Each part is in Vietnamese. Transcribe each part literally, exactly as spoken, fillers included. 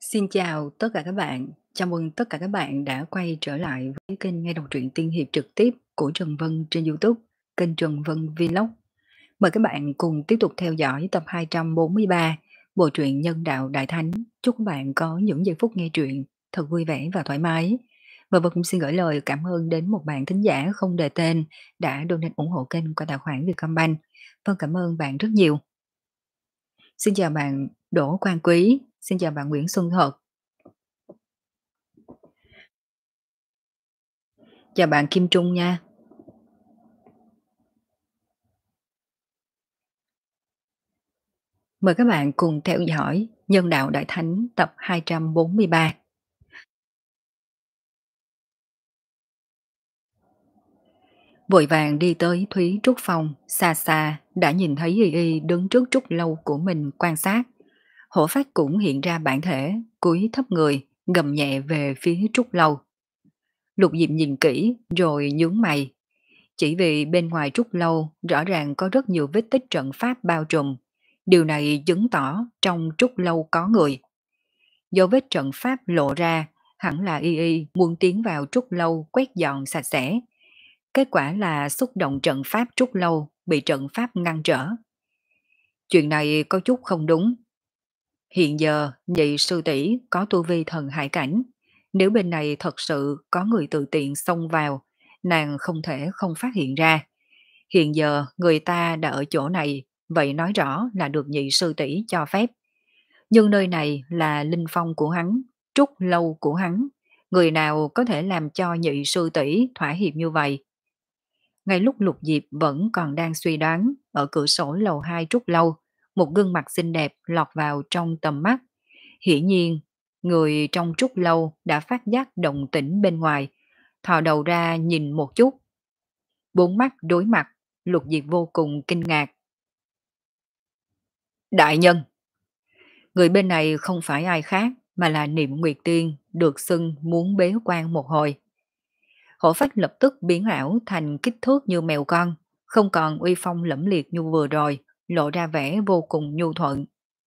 Xin chào tất cả các bạn. Chào mừng tất cả các bạn đã quay trở lại với kênh nghe đọc truyện tiên hiệp trực tiếp của Trần Vân trên YouTube, kênh Trần Vân Vlog. Mời các bạn cùng tiếp tục theo dõi tập hai trăm bốn mươi ba bộ truyện Nhân đạo Đại Thánh. Chúc các bạn có những giây phút nghe truyện thật vui vẻ và thoải mái. Và Vân cũng xin gửi lời cảm ơn đến một bạn thính giả không đề tên đã donate ủng hộ kênh qua tài khoản Vietcombank. Vâng, cảm ơn bạn rất nhiều. Xin chào bạn Đỗ Quang Quý, xin chào bạn Nguyễn Xuân Thật. Chào bạn Kim Trung nha. Mời các bạn cùng theo dõi Nhân đạo Đại Thánh tập hai trăm bốn mươi ba. Vội vàng đi tới Thúy Trúc Phòng, xa xa đã nhìn thấy Y Y đứng trước trúc lâu của mình quan sát. Hổ Phách cũng hiện ra bản thể, cúi thấp người, gầm nhẹ về phía trúc lâu. Lục Diệp nhìn kỹ rồi nhướng mày. Chỉ vì bên ngoài trúc lâu rõ ràng có rất nhiều vết tích trận pháp bao trùm. Điều này chứng tỏ trong trúc lâu có người. Dấu vết trận pháp lộ ra, hẳn là Y Y muốn tiến vào trúc lâu quét dọn sạch sẽ. Kết quả là xúc động trận pháp trúc lâu bị trận pháp ngăn trở. Chuyện này có chút không đúng. Hiện giờ nhị sư tỷ có tu vi thần hải cảnh. Nếu bên này thật sự có người tự tiện xông vào, nàng không thể không phát hiện ra. Hiện giờ người ta đã ở chỗ này, vậy nói rõ là được nhị sư tỷ cho phép. Nhưng nơi này là linh phong của hắn, trúc lâu của hắn. Người nào có thể làm cho nhị sư tỷ thỏa hiệp như vậy? Ngay lúc Lục Diệp vẫn còn đang suy đoán, ở cửa sổ lầu hai trúc lâu, một gương mặt xinh đẹp lọt vào trong tầm mắt. Hiển nhiên, người trong trúc lâu đã phát giác động tĩnh bên ngoài, thò đầu ra nhìn một chút. Bốn mắt đối mặt, Lục Diệp vô cùng kinh ngạc. Đại nhân! Người bên này không phải ai khác mà là Niệm Nguyệt Tiên, được xưng muốn bế quan một hồi. Hổ Phách lập tức biến ảo thành kích thước như mèo con, không còn uy phong lẫm liệt như vừa rồi, lộ ra vẻ vô cùng nhu thuận.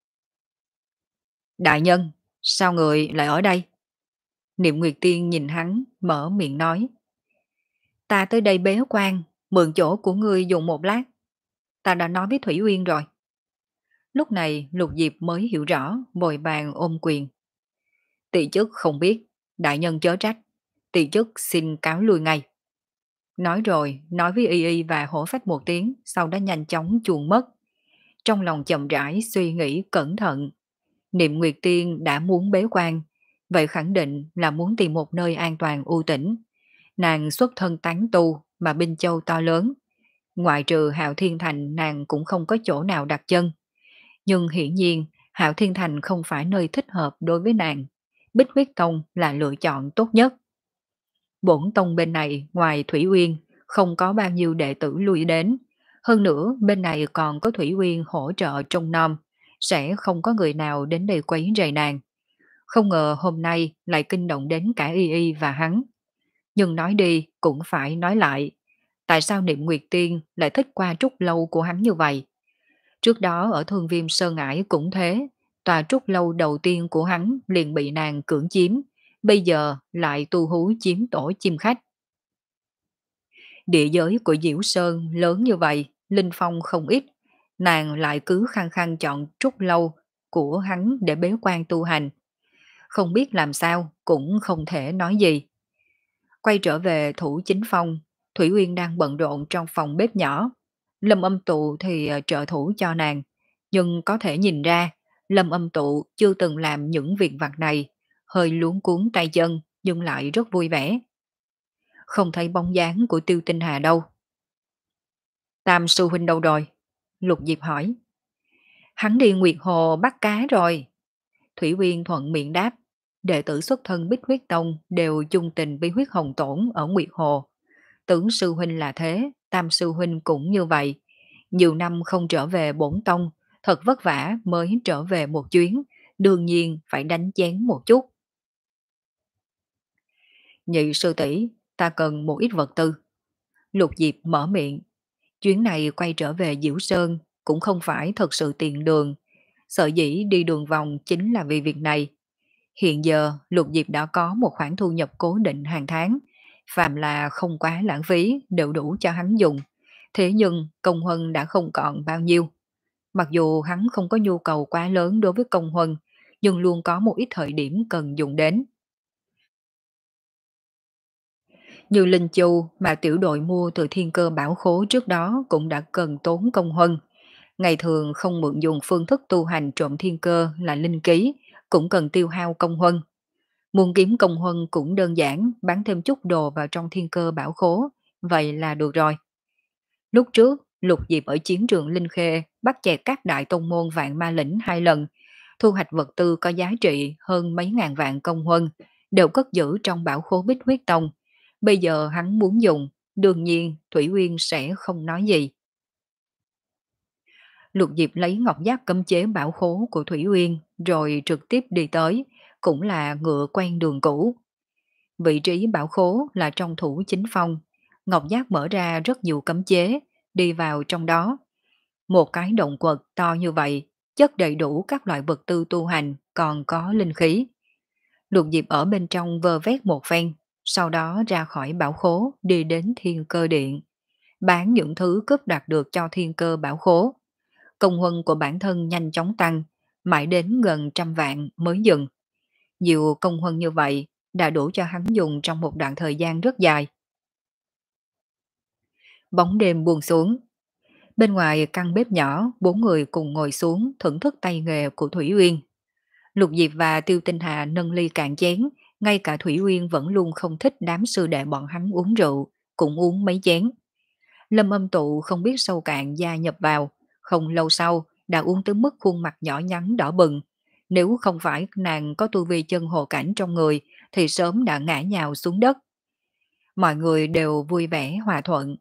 Đại nhân, sao người lại ở đây? Niệm Nguyệt Tiên nhìn hắn, mở miệng nói. Ta tới đây bế quan, mượn chỗ của ngươi dùng một lát. Ta đã nói với Thủy Uyên rồi. Lúc này Lục Diệp mới hiểu rõ, vội vàng ôm quyền. Tỷ chức không biết, đại nhân chớ trách. Tỷ chức xin cáo lui ngay. Nói rồi, nói với Y Y và Hổ Phách một tiếng, sau đó nhanh chóng chuồn mất. Trong lòng chậm rãi suy nghĩ cẩn thận. Niệm Nguyệt Tiên đã muốn bế quan, vậy khẳng định là muốn tìm một nơi an toàn u tĩnh. Nàng xuất thân tán tu mà Binh Châu to lớn. Ngoại trừ Hạo Thiên Thành nàng cũng không có chỗ nào đặt chân. Nhưng hiển nhiên Hạo Thiên Thành không phải nơi thích hợp đối với nàng. Bích Huyết Tông là lựa chọn tốt nhất. Bổn tông bên này ngoài Thủy Uyên không có bao nhiêu đệ tử lui đến. Hơn nữa bên này còn có Thủy Uyên hỗ trợ trông nom, sẽ không có người nào đến đây quấy rầy nàng. Không ngờ hôm nay lại kinh động đến cả Y Y và hắn. Nhưng nói đi cũng phải nói lại. Tại sao Niệm Nguyệt Tiên lại thích qua trúc lâu của hắn như vậy? Trước đó ở Thương Viêm Sơn Ải cũng thế. Tòa trúc lâu đầu tiên của hắn liền bị nàng cưỡng chiếm. Bây giờ lại tu hú chiếm tổ chim khách. Địa giới của Diễu Sơn lớn như vậy, linh phong không ít. Nàng lại cứ khăng khăng chọn trúc lâu của hắn để bế quan tu hành. Không biết làm sao, cũng không thể nói gì. Quay trở về thủ chính phong, Thủy Uyên đang bận rộn trong phòng bếp nhỏ. Lâm Âm Tụ thì ờ, trợ thủ cho nàng. Nhưng có thể nhìn ra, Lâm Âm Tụ chưa từng làm những việc vặt này. Hơi luống cuốn tay chân, nhưng lại rất vui vẻ. Không thấy bóng dáng của Tiêu Tinh Hà đâu. Tam sư huynh đâu rồi? Lục Diệp hỏi. Hắn đi Nguyệt Hồ bắt cá rồi. Thủy Uyên thuận miệng đáp. Đệ tử xuất thân Bích Huyết Tông đều chung tình với huyết hồng tổn ở Nguyệt Hồ. Tưởng sư huynh là thế, tam sư huynh cũng như vậy. Nhiều năm không trở về bổn tông, thật vất vả mới trở về một chuyến, đương nhiên phải đánh chén một chút. Nhị sư tỷ, ta cần một ít vật tư. Lục Diệp mở miệng. Chuyến này quay trở về Diễu Sơn cũng không phải thật sự tiện đường. Sợ dĩ đi đường vòng chính là vì việc này. Hiện giờ, Lục Diệp đã có một khoản thu nhập cố định hàng tháng, phàm là không quá lãng phí đều đủ cho hắn dùng. Thế nhưng công huân đã không còn bao nhiêu. Mặc dù hắn không có nhu cầu quá lớn đối với công huân, nhưng luôn có một ít thời điểm cần dùng đến. Như linh chu mà tiểu đội mua từ thiên cơ bảo khố trước đó cũng đã cần tốn công huân. Ngày thường không mượn dùng phương thức tu hành trộm thiên cơ là linh ký, cũng cần tiêu hao công huân. Muốn kiếm công huân cũng đơn giản, bán thêm chút đồ vào trong thiên cơ bảo khố, vậy là được rồi. Lúc trước, Lục Diệp ở chiến trường Linh Khê bắt chẹt các đại tông môn vạn ma lĩnh hai lần, thu hoạch vật tư có giá trị hơn mấy ngàn vạn công huân, đều cất giữ trong bảo khố Bích Huyết Tông. Bây giờ hắn muốn dùng, đương nhiên Thủy Uyên sẽ không nói gì. Lục Diệp lấy ngọc giác cấm chế bảo khố của Thủy Uyên rồi trực tiếp đi tới, cũng là ngựa quen đường cũ. Vị trí bảo khố là trong thủ chính phong, ngọc giác mở ra rất nhiều cấm chế, đi vào trong đó. Một cái động quật to như vậy, chất đầy đủ các loại vật tư tu hành, còn có linh khí. Lục Diệp ở bên trong vơ vét một phen, sau đó ra khỏi bảo khố đi đến thiên cơ điện, bán những thứ cướp đạt được cho thiên cơ bảo khố. Công huân của bản thân nhanh chóng tăng, mãi đến gần trăm vạn mới dừng. Nhiều công huân như vậy đã đủ cho hắn dùng trong một đoạn thời gian rất dài. Bóng đêm buông xuống. Bên ngoài căn bếp nhỏ, bốn người cùng ngồi xuống thưởng thức tay nghề của Thủy Uyên. Lục Diệp và Tiêu Tinh Hà nâng ly cạn chén, ngay cả Thủy Uyên vẫn luôn không thích đám sư đệ bọn hắn uống rượu, cũng uống mấy chén. Lâm Âm Tụ không biết sâu cạn gia nhập vào, không lâu sau đã uống tới mức khuôn mặt nhỏ nhắn đỏ bừng. Nếu không phải nàng có tu vi chân hồ cảnh trong người thì sớm đã ngã nhào xuống đất. Mọi người đều vui vẻ hòa thuận.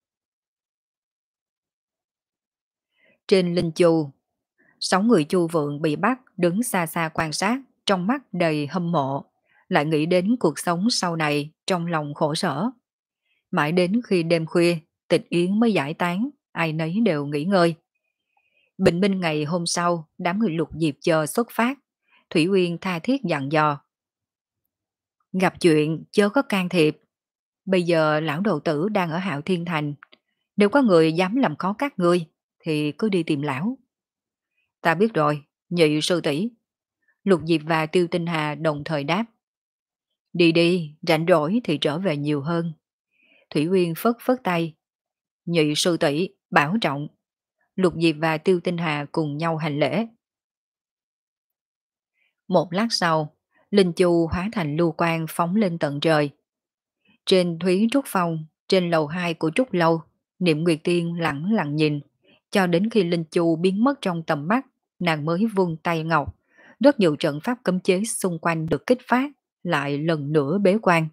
Trên Linh Chu, sáu người Chu Vượng bị bắt đứng xa xa quan sát, trong mắt đầy hâm mộ, lại nghĩ đến cuộc sống sau này trong lòng khổ sở. Mãi đến khi đêm khuya, tịch yến mới giải tán, ai nấy đều nghỉ ngơi. Bình minh ngày hôm sau, đám người Lục Diệp chờ xuất phát. Thủy Uyên tha thiết dặn dò. Gặp chuyện chớ có can thiệp. Bây giờ lão đầu tử đang ở Hạo Thiên Thành. Nếu có người dám làm khó các ngươi, thì cứ đi tìm lão. Ta biết rồi, nhị sư tỷ. Lục Diệp và Tiêu Tinh Hà đồng thời đáp. Đi đi, rảnh rỗi thì trở về nhiều hơn. Thủy Uyên phất phất tay. Nhị sư tỷ bảo trọng. Lục Diệp và Tiêu Tinh Hà cùng nhau hành lễ. Một lát sau, Linh Chu hóa thành lưu quang phóng lên tận trời. Trên Thúy Trúc Phong, trên lầu hai của Trúc Lâu, Niệm Nguyệt Tiên lặng lặng nhìn, cho đến khi Linh Chu biến mất trong tầm mắt, nàng mới vung tay ngọc. Rất nhiều trận pháp cấm chế xung quanh được kích phát, lại lần nữa bế quan.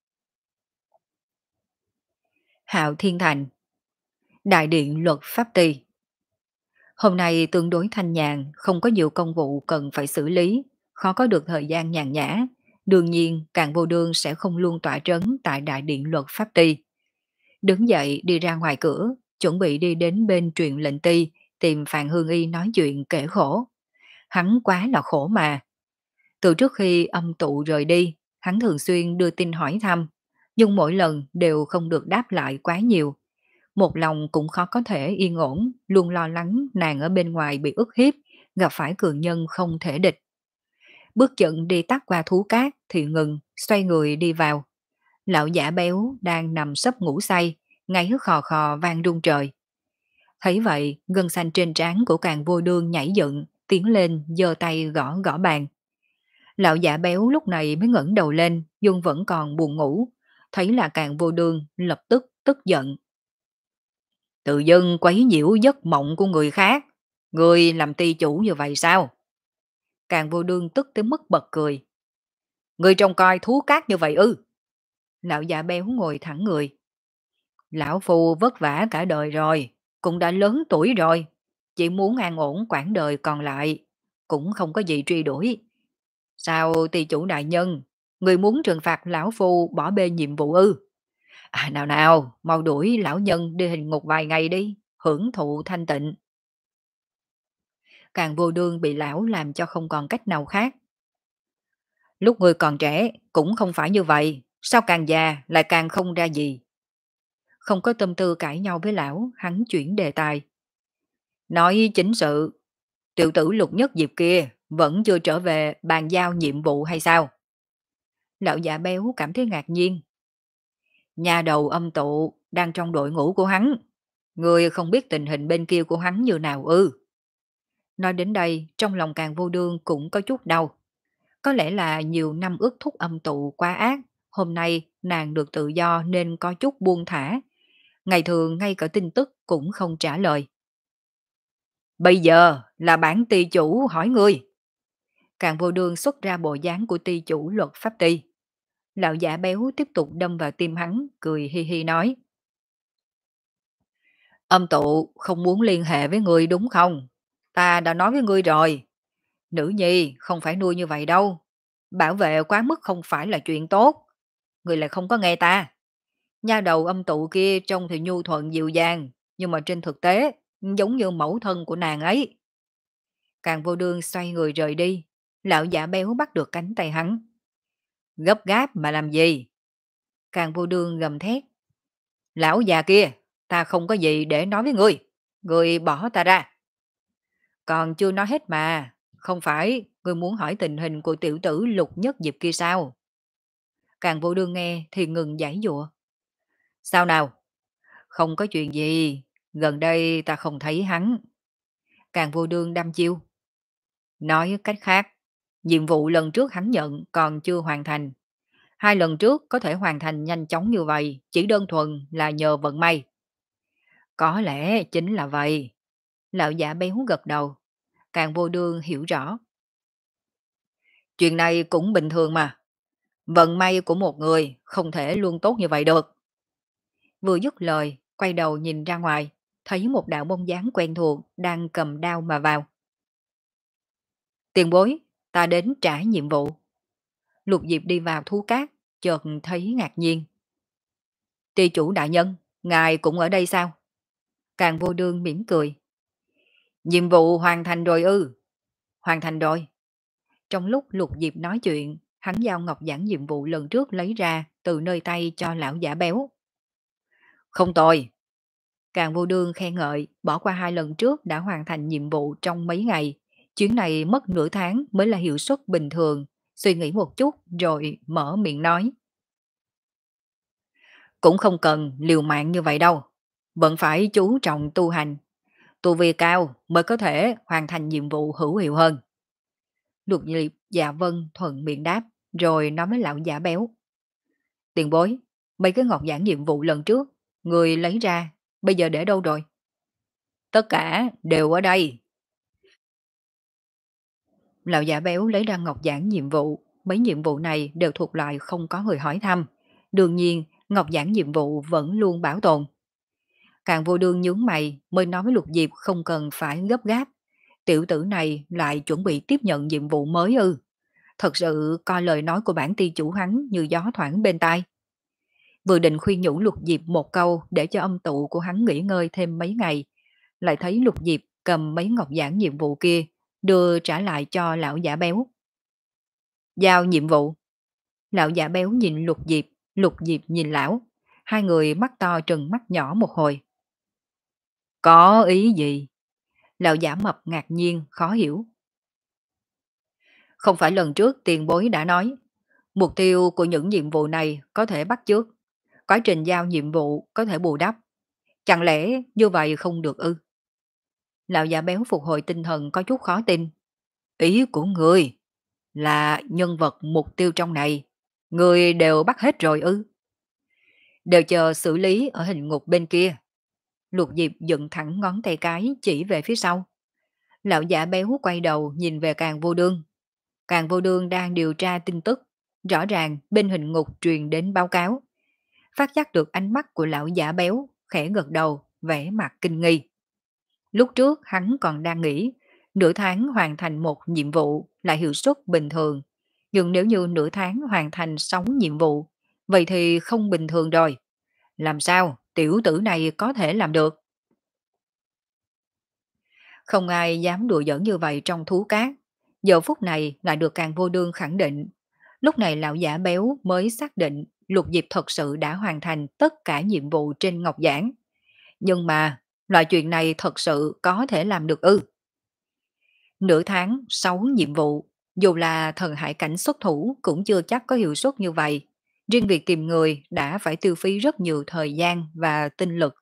Hạo Thiên Thành, Đại điện luật pháp ty. Hôm nay tương đối thanh nhàn, không có nhiều công vụ cần phải xử lý, khó có được thời gian nhàn nhã. Đương nhiên, Càn Vô Đương sẽ không luôn tỏa trấn tại đại điện luật pháp ty. Đứng dậy đi ra ngoài cửa, chuẩn bị đi đến bên truyền lệnh ty, tìm Phạm Hương Y nói chuyện kể khổ. Hắn quá là khổ mà. Từ trước khi âm tụ rời đi, hắn thường xuyên đưa tin hỏi thăm, nhưng mỗi lần đều không được đáp lại quá nhiều. Một lòng cũng khó có thể yên ổn, luôn lo lắng nàng ở bên ngoài bị ức hiếp, gặp phải cường nhân không thể địch. Bước chân đi tắt qua thú cát thì ngừng, xoay người đi vào. Lão giả béo đang nằm sấp ngủ say, ngáy khò khò vang rung trời. Thấy vậy, gân xanh trên trán của Càn Vô Đương nhảy dựng, tiến lên giơ tay gõ gõ bàn. Lão giả béo lúc này mới ngẩng đầu lên, nhưng vẫn còn buồn ngủ. Thấy là Càn Vô Đương, lập tức tức giận. Tự dưng quấy nhiễu giấc mộng của người khác. Người làm ty chủ như vậy sao? Càn Vô Đương tức tới mức bật cười. Người trông coi thú cát như vậy ư? Lão giả béo ngồi thẳng người. Lão Phu vất vả cả đời rồi, cũng đã lớn tuổi rồi. Chỉ muốn an ổn quãng đời còn lại, cũng không có gì truy đuổi. Sao ty chủ đại nhân, người muốn trừng phạt lão Phu bỏ bê nhiệm vụ ư? À nào nào, mau đuổi lão nhân đi hình ngục vài ngày đi, hưởng thụ thanh tịnh. Càng Vô Đương bị lão làm cho không còn cách nào khác. Lúc ngươi còn trẻ cũng không phải như vậy, sao càng già lại càng không ra gì. Không có tâm tư cãi nhau với lão, hắn chuyển đề tài. Nói chính sự, tiểu tử Lục Nhất Diệp kia vẫn chưa trở về bàn giao nhiệm vụ hay sao? Lão già béo cảm thấy ngạc nhiên. Nhà đầu âm tụ đang trong đội ngũ của hắn. Ngươi không biết tình hình bên kia của hắn như nào ư? Nói đến đây, trong lòng càng vô đương cũng có chút đau. Có lẽ là nhiều năm ước thúc âm tụ quá ác, hôm nay nàng được tự do nên có chút buông thả. Ngày thường ngay cả tin tức cũng không trả lời. Bây giờ là bản ty chủ hỏi ngươi. Càng vô đương xuất ra bộ dáng của ty chủ luật pháp ty. Lão giả béo tiếp tục đâm vào tim hắn, cười hi hi nói. Âm tụ không muốn liên hệ với ngươi đúng không? Ta đã nói với ngươi rồi. Nữ nhi không phải nuôi như vậy đâu. Bảo vệ quá mức không phải là chuyện tốt. Ngươi lại không có nghe ta. Nha đầu âm tụ kia trông thì nhu thuận dịu dàng, nhưng mà trên thực tế giống như mẫu thân của nàng ấy. Càng vô đương xoay người rời đi, lão giả béo bắt được cánh tay hắn. Gấp gáp mà làm gì? Càng vô đương gầm thét. Lão già kia, ta không có gì để nói với ngươi. Ngươi bỏ ta ra. Còn chưa nói hết mà. Không phải ngươi muốn hỏi tình hình của tiểu tử Lục Nhất Diệp kia sao? Càng vô đương nghe thì ngừng giãy giụa. Sao nào? Không có chuyện gì. Gần đây ta không thấy hắn. Càng vô đương đăm chiêu. Nói cách khác, nhiệm vụ lần trước hắn nhận còn chưa hoàn thành. Hai lần trước có thể hoàn thành nhanh chóng như vậy, chỉ đơn thuần là nhờ vận may. Có lẽ chính là vậy. Lão giả béo gật đầu. Càng vô đương hiểu rõ. Chuyện này cũng bình thường mà. Vận may của một người không thể luôn tốt như vậy được. Vừa dứt lời, quay đầu nhìn ra ngoài, thấy một đạo bóng dáng quen thuộc đang cầm đao mà vào. Tiền bối, ta đến trả nhiệm vụ. Lục Diệp đi vào thú cát, chợt thấy ngạc nhiên. Ty chủ đại nhân, ngài cũng ở đây sao? Càng vô đương mỉm cười. Nhiệm vụ hoàn thành rồi ư? Hoàn thành rồi. Trong lúc Lục Diệp nói chuyện, hắn giao ngọc giảng nhiệm vụ lần trước lấy ra từ nơi tay cho lão giả béo. Không tồi. Càng vô đương khen ngợi, bỏ qua hai lần trước đã hoàn thành nhiệm vụ trong mấy ngày. Chuyến này mất nửa tháng mới là hiệu suất bình thường. Suy nghĩ một chút rồi mở miệng nói. Cũng không cần liều mạng như vậy đâu. Vẫn phải chú trọng tu hành. Tu vi cao mới có thể hoàn thành nhiệm vụ hữu hiệu hơn. Lục Diệp dạ vân thuận miệng đáp, rồi nói với lão giả béo. Tiền bối, mấy cái ngọc giảng nhiệm vụ lần trước, người lấy ra, bây giờ để đâu rồi? Tất cả đều ở đây. Lão giả béo lấy ra ngọc giảng nhiệm vụ, mấy nhiệm vụ này đều thuộc loại không có người hỏi thăm. Đương nhiên, ngọc giảng nhiệm vụ vẫn luôn bảo tồn. Càng vô đương nhướng mày mới nói với Lục Diệp không cần phải gấp gáp. Tiểu tử này lại chuẩn bị tiếp nhận nhiệm vụ mới ư. Thật sự coi lời nói của bản ty chủ hắn như gió thoảng bên tai. Vừa định khuyên nhủ Lục Diệp một câu để cho âm tụ của hắn nghỉ ngơi thêm mấy ngày, lại thấy Lục Diệp cầm mấy ngọc giảng nhiệm vụ kia, đưa trả lại cho lão giả béo. Giao nhiệm vụ. Lão giả béo nhìn Lục Diệp, Lục Diệp nhìn lão. Hai người mắt to trừng mắt nhỏ một hồi. Có ý gì? Lão giả mập ngạc nhiên, khó hiểu. Không phải lần trước tiền bối đã nói, mục tiêu của những nhiệm vụ này có thể bắt chước, quá trình giao nhiệm vụ có thể bù đắp. Chẳng lẽ như vậy không được ư? Lão già béo phục hồi tinh thần có chút khó tin. Ý của người là nhân vật mục tiêu trong này, người đều bắt hết rồi ư? Đều chờ xử lý ở hình ngục bên kia. Lục Diệp dựng thẳng ngón tay cái chỉ về phía sau. Lão giả béo quay đầu nhìn về Càng Vô Đương. Càng Vô Đương đang điều tra tin tức. Rõ ràng bên hình ngục truyền đến báo cáo. Phát giác được ánh mắt của lão giả béo, khẽ gật đầu, vẻ mặt kinh nghi. Lúc trước hắn còn đang nghĩ, nửa tháng hoàn thành một nhiệm vụ là hiệu suất bình thường. Nhưng nếu như nửa tháng hoàn thành sáu nhiệm vụ, vậy thì không bình thường rồi. Làm sao tiểu tử này có thể làm được? Không ai dám đùa giỡn như vậy trong thú cát. Giờ phút này lại được Càng Vô Đương khẳng định. Lúc này lão giả béo mới xác định Lục Diệp thật sự đã hoàn thành tất cả nhiệm vụ trên ngọc giảng. Nhưng mà, loại chuyện này thật sự có thể làm được ư? Nửa tháng, sáu nhiệm vụ, dù là thần hải cảnh xuất thủ cũng chưa chắc có hiệu suất như vậy. Riêng việc tìm người đã phải tiêu phí rất nhiều thời gian và tinh lực.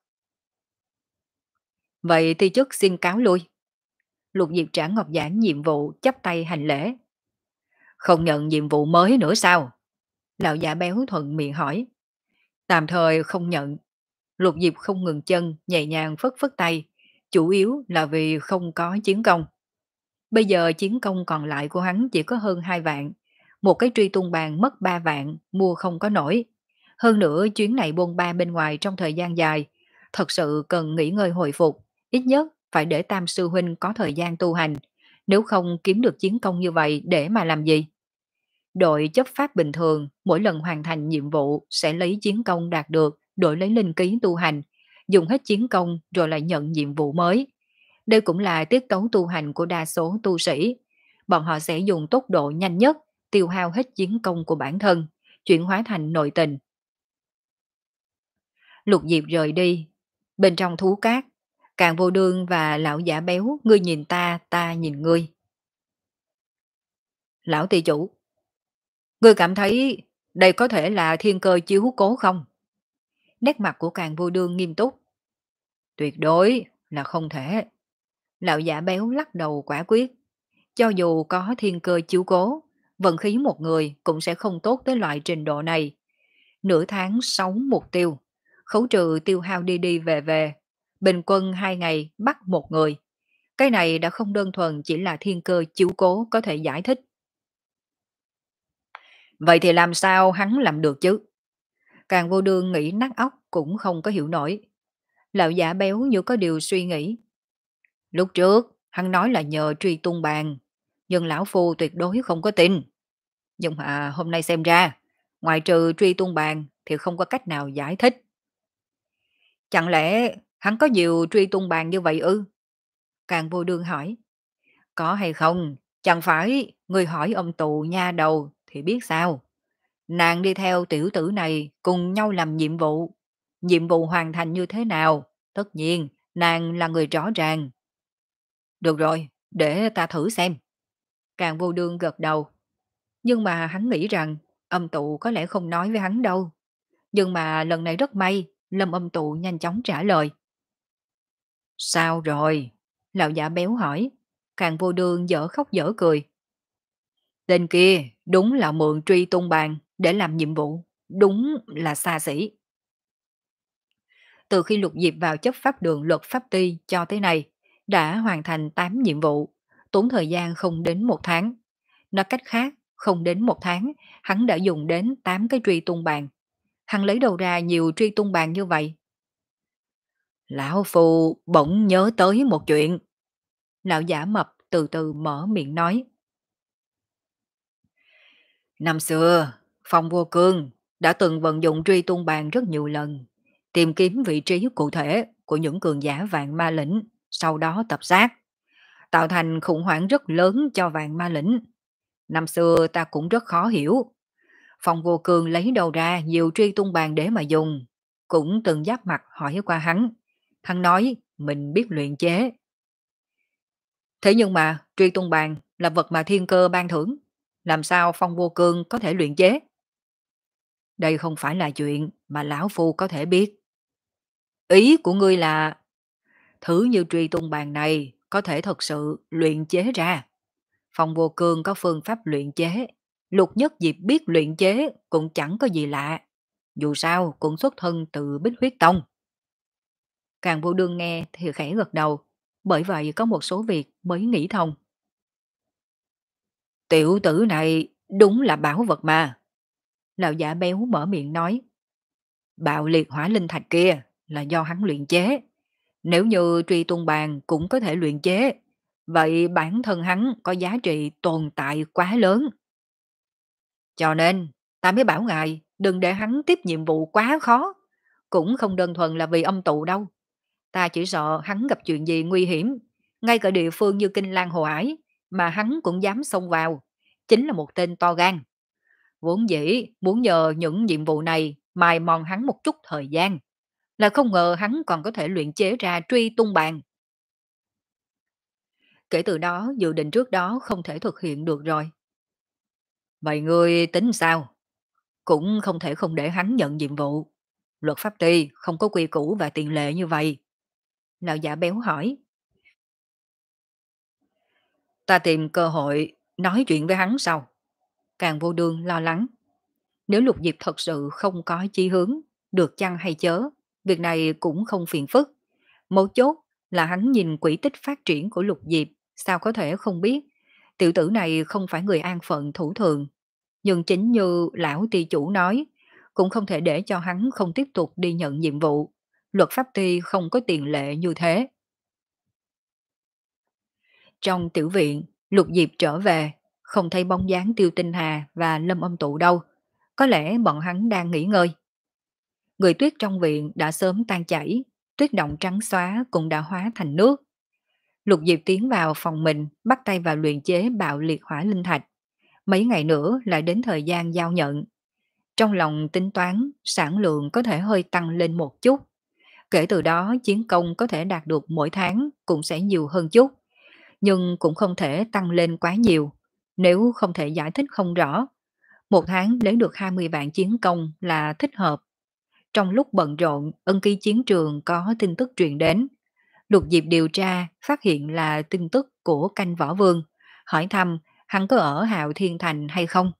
Vậy thì chức xin cáo lui. Lục Diệp trả ngọc giảng nhiệm vụ chắp tay hành lễ. Không nhận nhiệm vụ mới nữa sao? Lão giả béo thuận miệng hỏi. Tạm thời không nhận. Lục Diệp không ngừng chân, nhẹ nhàng phất phất tay. Chủ yếu là vì không có chiến công. Bây giờ chiến công còn lại của hắn chỉ có hơn hai vạn. Một cái truy tung bàn mất ba vạn, mua không có nổi. Hơn nữa chuyến này bôn ba bên ngoài trong thời gian dài. Thật sự cần nghỉ ngơi hồi phục. Ít nhất phải để Tam Sư Huynh có thời gian tu hành. Nếu không kiếm được chiến công như vậy để mà làm gì? Đội chấp pháp bình thường mỗi lần hoàn thành nhiệm vụ sẽ lấy chiến công đạt được đổi lấy linh ký tu hành, dùng hết chiến công rồi lại nhận nhiệm vụ mới. Đây cũng là tiết tấu tu hành của đa số tu sĩ. Bọn họ sẽ dùng tốc độ nhanh nhất tiêu hao hết chiến công của bản thân, chuyển hóa thành nội tình. Lục Diệp rời đi. Bên trong thú cát, Càng Vô Đương và lão giả béo ngươi nhìn ta, ta nhìn ngươi. Lão tỷ chủ, ngươi cảm thấy đây có thể là thiên cơ chiếu cố không? Nét mặt của Càng Vô Đương nghiêm túc. Tuyệt đối là không thể. Lão giả béo lắc đầu quả quyết. Cho dù có thiên cơ chiếu cố, vận khí một người cũng sẽ không tốt tới loại trình độ này. Nửa tháng sáu mục tiêu, khấu trừ tiêu hao đi đi về về, bình quân hai ngày bắt một người. Cái này đã không đơn thuần chỉ là thiên cơ chiếu cố có thể giải thích. Vậy thì làm sao hắn làm được chứ? Càng Vô Đương nghĩ nát óc cũng không có hiểu nổi. Lão giả béo như có điều suy nghĩ. Lúc trước, hắn nói là nhờ truy tung bàn, nhưng lão phu tuyệt đối không có tin. Nhưng mà hôm nay xem ra, ngoài trừ truy tung bàn thì không có cách nào giải thích. Chẳng lẽ hắn có nhiều truy tung bàn như vậy ư? Càng Vô Đương hỏi. Có hay không? Chẳng phải người hỏi ông tù nha đầu thì biết sao? Nàng đi theo tiểu tử này cùng nhau làm nhiệm vụ. Nhiệm vụ hoàn thành như thế nào? Tất nhiên, nàng là người rõ ràng. Được rồi, để ta thử xem. Càng Vô Đương gật đầu. Nhưng mà hắn nghĩ rằng âm tụ có lẽ không nói với hắn đâu. Nhưng mà lần này rất may, Lâm âm tụ nhanh chóng trả lời. Sao rồi? Lão giả béo hỏi. Càng Vô Đương dở khóc dở cười. Tên kia đúng là mượn truy tung bàn để làm nhiệm vụ. Đúng là xa xỉ. Từ khi Lục Diệp vào chấp pháp đường luật pháp ty cho tới nay, đã hoàn thành tám nhiệm vụ, tốn thời gian không đến một tháng. Nói cách khác, không đến một tháng, hắn đã dùng đến tám cái truy tung bàn. Hắn lấy đầu ra nhiều truy tung bàn như vậy? Lão Phu bỗng nhớ tới một chuyện. Lão giả mập từ từ mở miệng nói. Năm xưa, Phong Vô Cương đã từng vận dụng truy tung bàn rất nhiều lần, tìm kiếm vị trí cụ thể của những cường giả vạn ma lĩnh, sau đó tập sát, tạo thành khủng hoảng rất lớn cho vạn ma lĩnh. Năm xưa ta cũng rất khó hiểu. Phong Vô Cương lấy đâu ra nhiều truy tung bàn để mà dùng. Cũng từng giáp mặt hỏi qua hắn. Hắn nói mình biết luyện chế. Thế nhưng mà truy tung bàn là vật mà thiên cơ ban thưởng. Làm sao Phong Vô Cương có thể luyện chế? Đây không phải là chuyện mà lão phu có thể biết. Ý của ngươi là thứ như truy tung bàn này có thể thật sự luyện chế ra. Phong Vô Cương có phương pháp luyện chế. Lục Nhất Diệp biết luyện chế cũng chẳng có gì lạ. Dù sao cũng xuất thân từ Bích Huyết Tông. Càng Vô Đương nghe thì khẽ gật đầu. Bởi vậy có một số việc mới nghĩ thông. Tiểu tử này đúng là bảo vật mà. Lão giả béo mở miệng nói. Bạo liệt hỏa linh thạch kia là do hắn luyện chế. Nếu như truy tung bàn cũng có thể luyện chế, vậy bản thân hắn có giá trị tồn tại quá lớn. Cho nên, ta mới bảo ngài đừng để hắn tiếp nhiệm vụ quá khó. Cũng không đơn thuần là vì âm tụ đâu. Ta chỉ sợ hắn gặp chuyện gì nguy hiểm. Ngay cả địa phương như Kinh Lan Hồ Ải mà hắn cũng dám xông vào. Chính là một tên to gan. Vốn dĩ muốn nhờ những nhiệm vụ này mài mòn hắn một chút thời gian, là không ngờ hắn còn có thể luyện chế ra truy tung bàn. Kể từ đó dự định trước đó không thể thực hiện được rồi. Vậy ngươi tính sao? Cũng không thể không để hắn nhận nhiệm vụ. Luật pháp ty không có quy củ và tiền lệ như vậy. Lão giả béo hỏi. Ta tìm cơ hội nói chuyện với hắn sau. Càng vô đương lo lắng. Nếu Lục Diệp thật sự không có chí hướng, được chăng hay chớ, việc này cũng không phiền phức. Mấu chốt là hắn nhìn quỹ tích phát triển của Lục Diệp, sao có thể không biết. Tiểu tử này không phải người an phận thủ thường. Nhưng chính như lão ty chủ nói, cũng không thể để cho hắn không tiếp tục đi nhận nhiệm vụ. Luật pháp ty không có tiền lệ như thế. Trong tiểu viện, Lục Diệp trở về, không thấy bóng dáng Tiêu Tinh Hà và Lâm Âm Tụ đâu. Có lẽ bọn hắn đang nghỉ ngơi. Người tuyết trong viện đã sớm tan chảy, tuyết động trắng xóa cũng đã hóa thành nước. Lục Diệp tiến vào phòng mình, bắt tay vào luyện chế bạo liệt hỏa linh thạch. Mấy ngày nữa lại đến thời gian giao nhận. Trong lòng tính toán, sản lượng có thể hơi tăng lên một chút. Kể từ đó chiến công có thể đạt được mỗi tháng cũng sẽ nhiều hơn chút. Nhưng cũng không thể tăng lên quá nhiều. Nếu không thể giải thích không rõ, một tháng lấy được hai mươi vạn chiến công là thích hợp. Trong lúc bận rộn, ân ký chiến trường có tin tức truyền đến. Lục Diệp điều tra, phát hiện là tin tức của canh võ vương. Hỏi thăm, hắn có ở Hạo Thiên Thành hay không?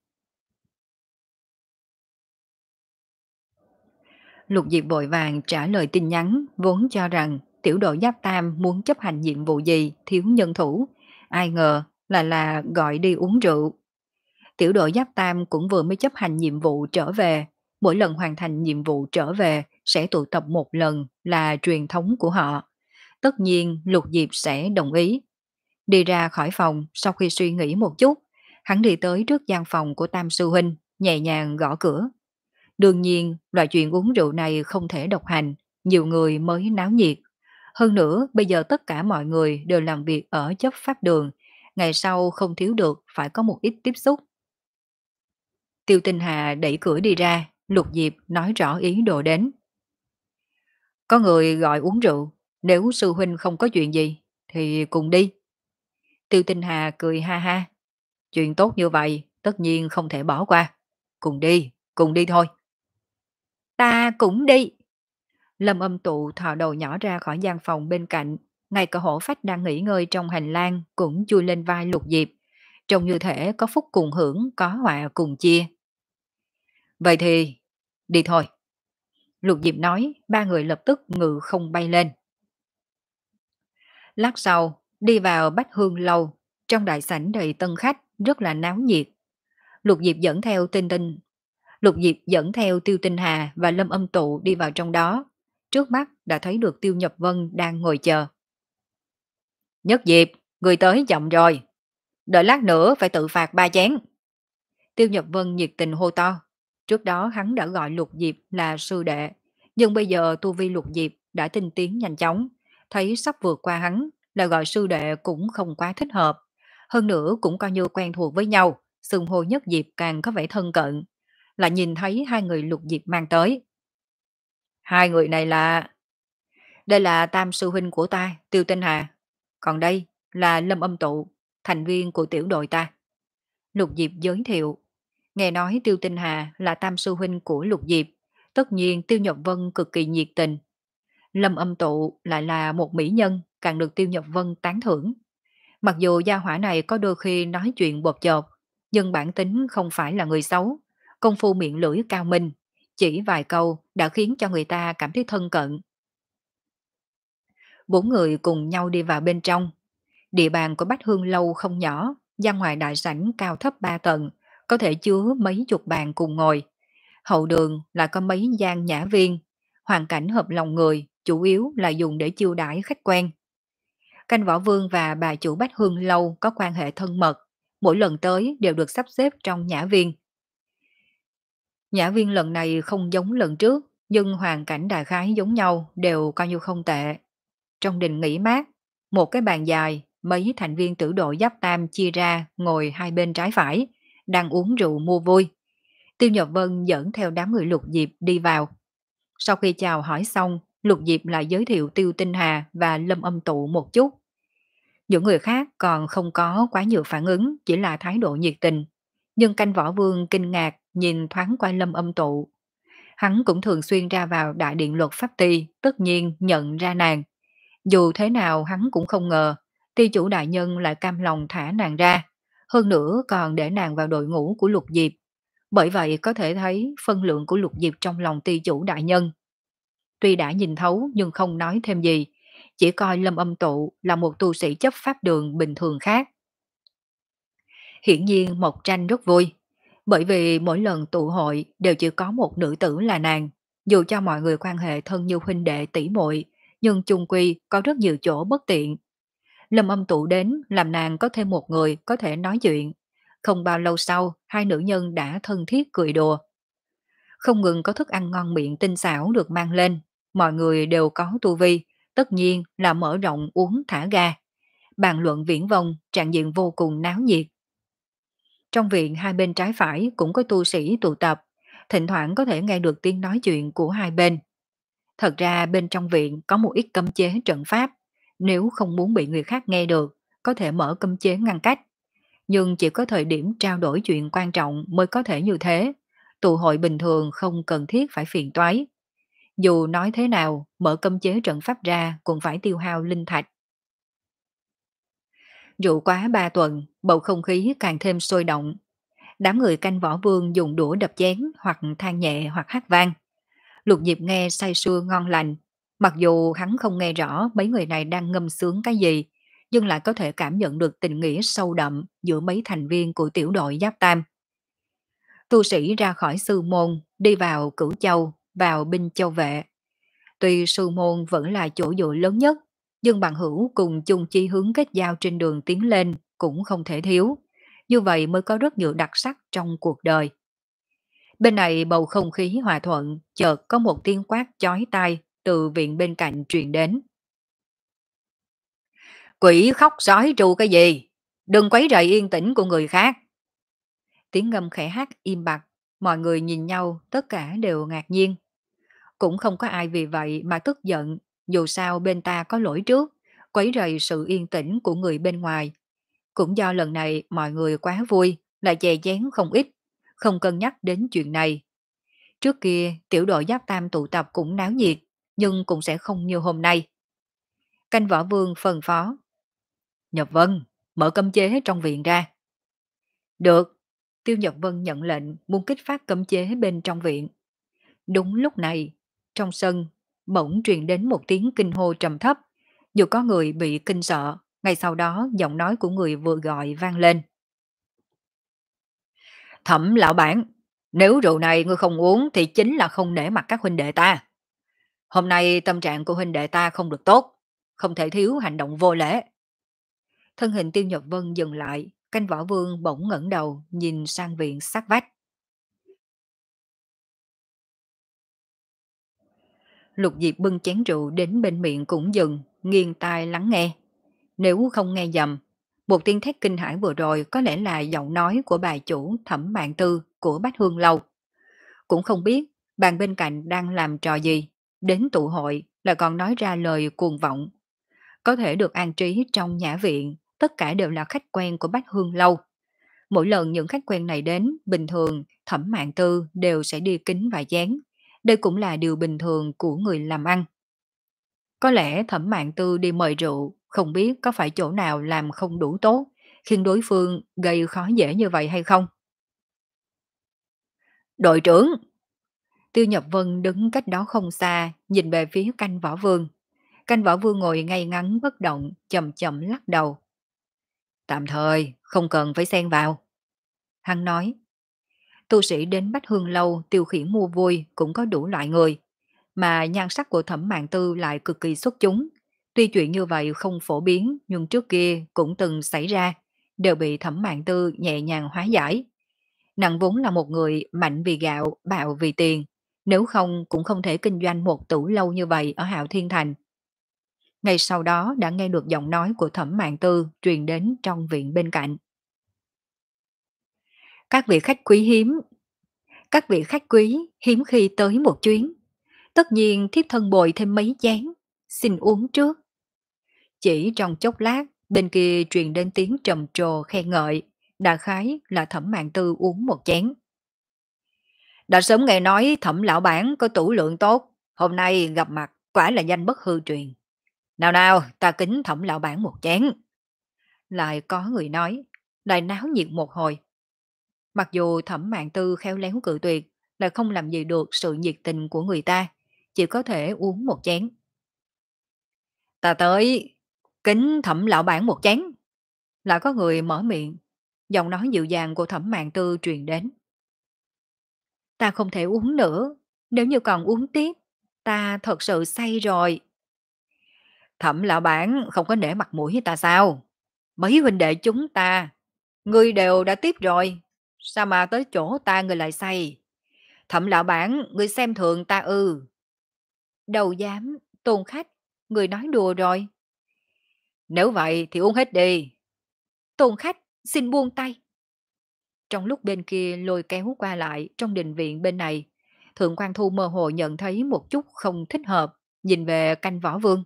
Lục Diệp vội vàng trả lời tin nhắn, vốn cho rằng tiểu đội Giáp Tam muốn chấp hành nhiệm vụ gì, thiếu nhân thủ. Ai ngờ là là gọi đi uống rượu. Tiểu đội Giáp Tam cũng vừa mới chấp hành nhiệm vụ trở về. Mỗi lần hoàn thành nhiệm vụ trở về sẽ tụ tập một lần là truyền thống của họ. Tất nhiên Lục Diệp sẽ đồng ý. Đi ra khỏi phòng sau khi suy nghĩ một chút, hắn đi tới trước gian phòng của Tam Sư Huynh, nhẹ nhàng gõ cửa. Đương nhiên, loại chuyện uống rượu này không thể độc hành, nhiều người mới náo nhiệt. Hơn nữa, bây giờ tất cả mọi người đều làm việc ở chấp pháp đường, ngày sau không thiếu được phải có một ít tiếp xúc. Tiêu Tinh Hà đẩy cửa đi ra, Lục Diệp nói rõ ý đồ đến. Có người gọi uống rượu, nếu sư huynh không có chuyện gì, thì cùng đi. Tiêu Tinh Hà cười ha ha. Chuyện tốt như vậy, tất nhiên không thể bỏ qua. Cùng đi, cùng đi thôi. Ta cũng đi. Lâm Âm Tụ thò đầu nhỏ ra khỏi gian phòng bên cạnh, ngay cả hổ phách đang nghỉ ngơi trong hành lang cũng chui lên vai Lục Diệp. Trông như thể có phúc cùng hưởng, có họa cùng chia. Vậy thì, đi thôi. Lục Diệp nói, ba người lập tức ngự không bay lên. Lát sau, đi vào Bách Hương Lâu, trong đại sảnh đầy tân khách, rất là náo nhiệt. Lục Diệp dẫn theo tinh tinh. Lục Diệp dẫn theo Tiêu Tinh Hà và Lâm Âm Tụ đi vào trong đó. Trước mắt đã thấy được Tiêu Nhập Vân đang ngồi chờ. Nhất Diệp, người tới chậm rồi. Đợi lát nữa phải tự phạt ba chén. Tiêu Nhập Vân nhiệt tình hô to. Trước đó hắn đã gọi Lục Diệp là sư đệ. Nhưng bây giờ tu vi Lục Diệp đã tinh tiến nhanh chóng. Thấy sắp vượt qua hắn, là gọi sư đệ cũng không quá thích hợp. Hơn nữa cũng coi như quen thuộc với nhau. Xưng hô Nhất Diệp càng có vẻ thân cận. Là nhìn thấy hai người Lục Diệp mang tới. Hai người này là... Đây là tam sư huynh của ta, Tiêu Tinh Hà. Còn đây là Lâm Âm Tụ, thành viên của tiểu đội ta. Lục Diệp giới thiệu. Nghe nói Tiêu Tinh Hà là tam sư huynh của Lục Diệp. Tất nhiên Tiêu Nhật Vân cực kỳ nhiệt tình. Lâm Âm Tụ lại là một mỹ nhân, càng được Tiêu Nhật Vân tán thưởng. Mặc dù gia hỏa này có đôi khi nói chuyện bột chộp, nhưng bản tính không phải là người xấu. Công phu miệng lưỡi cao minh, chỉ vài câu đã khiến cho người ta cảm thấy thân cận. Bốn người cùng nhau đi vào bên trong. Địa bàn của Bách Hương Lâu không nhỏ, gian ngoài đại sảnh cao thấp ba tầng, có thể chứa mấy chục bàn cùng ngồi. Hậu đường là có mấy gian nhã viên, hoàn cảnh hợp lòng người, chủ yếu là dùng để chiêu đãi khách quen. Canh Võ Vương và bà chủ Bách Hương Lâu có quan hệ thân mật, mỗi lần tới đều được sắp xếp trong nhã viên. Nhã viên lần này không giống lần trước, nhưng hoàn cảnh đại khái giống nhau đều coi như không tệ. Trong đình nghỉ mát, một cái bàn dài, mấy thành viên tử đội Giáp Tam chia ra ngồi hai bên trái phải, đang uống rượu mua vui. Tiêu Nhật Vân dẫn theo đám người Lục Diệp đi vào. Sau khi chào hỏi xong, Lục Diệp lại giới thiệu Tiêu Tinh Hà và Lâm Âm Tụ một chút. Những người khác còn không có quá nhiều phản ứng, chỉ là thái độ nhiệt tình. Nhưng canh võ vương kinh ngạc nhìn thoáng qua Lâm Âm Tụ. Hắn cũng thường xuyên ra vào đại điện luật pháp ty, tất nhiên nhận ra nàng. Dù thế nào hắn cũng không ngờ, ty chủ đại nhân lại cam lòng thả nàng ra. Hơn nữa còn để nàng vào đội ngũ của Lục Diệp. Bởi vậy có thể thấy phân lượng của Lục Diệp trong lòng ty chủ đại nhân. Tuy đã nhìn thấu nhưng không nói thêm gì, chỉ coi Lâm Âm Tụ là một tu sĩ chấp pháp đường bình thường khác. Hiển nhiên Mộc Tranh rất vui, bởi vì mỗi lần tụ hội đều chỉ có một nữ tử là nàng, dù cho mọi người quan hệ thân như huynh đệ tỷ muội, nhưng chung quy có rất nhiều chỗ bất tiện. Lâm Âm Tụ đến làm nàng có thêm một người có thể nói chuyện. Không bao lâu sau, hai nữ nhân đã thân thiết cười đùa. Không ngừng có thức ăn ngon miệng tinh xảo được mang lên, mọi người đều có tu vi, tất nhiên là mở rộng uống thả ga. Bàn luận viễn vông, trạng diện vô cùng náo nhiệt. Trong viện hai bên trái phải cũng có tu sĩ tụ tập, thỉnh thoảng có thể nghe được tiếng nói chuyện của hai bên. Thật ra bên trong viện có một ít cấm chế trận pháp, nếu không muốn bị người khác nghe được, có thể mở cấm chế ngăn cách. Nhưng chỉ có thời điểm trao đổi chuyện quan trọng mới có thể như thế. Tụ hội bình thường không cần thiết phải phiền toái. Dù nói thế nào, mở cấm chế trận pháp ra cũng phải tiêu hao linh thạch. Rượu quá ba tuần, bầu không khí càng thêm sôi động. Đám người canh võ vương dùng đũa đập chén hoặc than nhẹ hoặc hát vang. Lục Diệp nghe say sưa ngon lành. Mặc dù hắn không nghe rõ mấy người này đang ngâm sướng cái gì, nhưng lại có thể cảm nhận được tình nghĩa sâu đậm giữa mấy thành viên của tiểu đội Giáp Tam. Tu sĩ ra khỏi sư môn, đi vào Cửu Châu, vào binh châu vệ. Tuy sư môn vẫn là chỗ dựa lớn nhất, nhưng bằng hữu cùng chung chi hướng kết giao trên đường tiến lên cũng không thể thiếu. Như vậy mới có rất nhiều đặc sắc trong cuộc đời. Bên này bầu không khí hòa thuận, chợt có một tiếng quát chói tai từ viện bên cạnh truyền đến. Quỷ khóc sói tru cái gì? Đừng quấy rầy yên tĩnh của người khác. Tiếng ngâm khẽ hát im bặt, mọi người nhìn nhau tất cả đều ngạc nhiên. Cũng không có ai vì vậy mà tức giận, dù sao bên ta có lỗi trước, quấy rầy sự yên tĩnh của người bên ngoài. Cũng do lần này mọi người quá vui, lại chè chén không ít, không cân nhắc đến chuyện này. Trước kia tiểu đội Giáp Tam tụ tập cũng náo nhiệt, nhưng cũng sẽ không như hôm nay. Canh võ vương phân phó. Nhật Vân, mở cấm chế trong viện ra. Được. Tiêu Nhật Vân nhận lệnh muốn kích phát cấm chế bên trong viện. Đúng lúc này, trong sân, bỗng truyền đến một tiếng kinh hô trầm thấp. Dù có người bị kinh sợ, ngay sau đó giọng nói của người vừa gọi vang lên. Thẩm lão bản, nếu rượu này ngươi không uống thì chính là không nể mặt các huynh đệ ta. Hôm nay tâm trạng của huynh đệ ta không được tốt, không thể thiếu hành động vô lễ. Thân hình Tiêu Nhật Vân dừng lại, canh võ vương bỗng ngẩng đầu nhìn sang viện sát vách. Lục Diệp bưng chén rượu đến bên miệng cũng dừng, nghiêng tai lắng nghe. Nếu không nghe nhầm, một tiếng thét kinh hãi vừa rồi có lẽ là giọng nói của bà chủ Thẩm Mạn Tư của Bách Hương Lâu. Cũng không biết bàn bên cạnh đang làm trò gì, đến tụ hội lại còn nói ra lời cuồng vọng. Có thể được an trí trong nhã viện, tất cả đều là khách quen của Bách Hương Lâu. Mỗi lần những khách quen này đến, bình thường Thẩm Mạn Tư đều sẽ đi kính vài chén. Đây cũng là điều bình thường của người làm ăn. Có lẽ Thẩm Mạn Tư đi mời rượu, không biết có phải chỗ nào làm không đủ tốt, khiến đối phương gây khó dễ như vậy hay không? Đội trưởng! Tiêu Nhập Vân đứng cách đó không xa, nhìn về phía canh võ vương. Canh võ vương ngồi ngay ngắn bất động, chậm chậm lắc đầu. Tạm thời, không cần phải xen vào. Hắn nói, tu sĩ đến Bách Hương Lâu tiêu khiển mua vui cũng có đủ loại người, mà nhan sắc của Thẩm Mạn Tư lại cực kỳ xuất chúng. Tuy chuyện như vậy không phổ biến nhưng trước kia cũng từng xảy ra, đều bị Thẩm Mạn Tư nhẹ nhàng hóa giải. Nàng vốn là một người mạnh vì gạo, bạo vì tiền, nếu không cũng không thể kinh doanh một tủ lâu như vậy ở Hạo Thiên Thành. Ngay sau đó đã nghe được giọng nói của Thẩm Mạn Tư truyền đến trong viện bên cạnh. Các vị khách quý hiếm, Các vị khách quý hiếm khi tới một chuyến, tất nhiên thiếp thân bồi thêm mấy chén, xin uống trước. Chỉ trong chốc lát, bên kia truyền đến tiếng trầm trồ khen ngợi, đại khái là Thẩm Mạn Tư uống một chén. Đã sớm nghe nói Thẩm lão bản có tủ lượng tốt, hôm nay gặp mặt quả là danh bất hư truyền. Nào nào, ta kính Thẩm lão bản một chén. Lại có người nói, lại náo nhiệt một hồi. Mặc dù Thẩm Mạn Tư khéo léo cự tuyệt, lại không làm gì được sự nhiệt tình của người ta, chỉ có thể uống một chén. Ta tới, kính Thẩm lão bản một chén. Lại có người mở miệng, giọng nói dịu dàng của Thẩm Mạn Tư truyền đến. Ta không thể uống nữa, nếu như còn uống tiếp, ta thật sự say rồi. Thẩm lão bản không có nể mặt mũi với ta sao? Mấy huynh đệ chúng ta, ngươi đều đã tiếp rồi, sao mà tới chỗ ta ngươi lại say? Thẩm lão bản, ngươi xem thường ta ư? Đâu dám, tôn khách, người nói đùa rồi. Nếu vậy thì uống hết đi. Tôn khách, xin buông tay. Trong lúc bên kia lôi kéo qua lại trong đình viện bên này, Thượng quan Thu mơ hồ nhận thấy một chút không thích hợp, nhìn về canh võ vương.